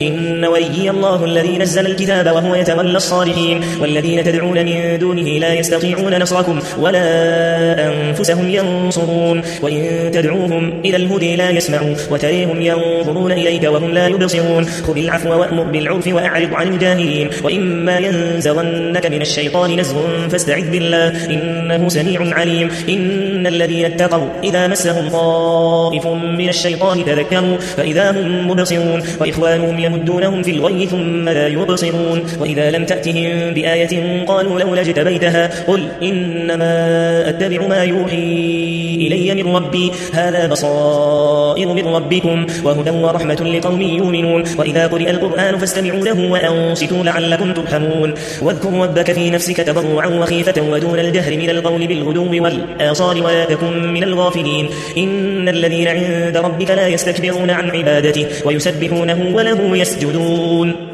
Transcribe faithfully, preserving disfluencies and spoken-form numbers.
إن وليي الله الذي نزل الكتاب وهو يتولى الصالحين والذين تدعون من دونه لا يستطيعون نصركم ولا أنفسهم ينصرون وإن تدعوهم إلى الهدى لا يسمعوا وتريهم ينظرون إليك وهم لا يبصرون خذ العفو وأمر بالعرف وأعرض عن الجاهلين وإما ينزغنك من الشيطان نزغ فاستعذ بالله إنه سميع عليم إن الذين اتقوا إذا مسهم طائف من الشيطان تذكروا فإذا هم مبصرون وإخوانهم يمدونهم في الغي ثم لا يبصرون وإذا لم تأتهم بآية قالوا لولا اجتبيتها قل إنما أتبع ما يوحي إلي من ربي هذا بصائر من ربكم وهدى ورحمة لقوم يؤمنون وإذا قرئ القرآن فاستمعوا له وأنصتوا لعلكم ترحمون واذكر ربك في نفسك تضرعا وخيفة ودون الجهر من القول بالغدو والآصال ولا تكن من الغافلين إن الذين عند ربك لا يستكبرون عن عبادته ويسبحونه وله يسجدون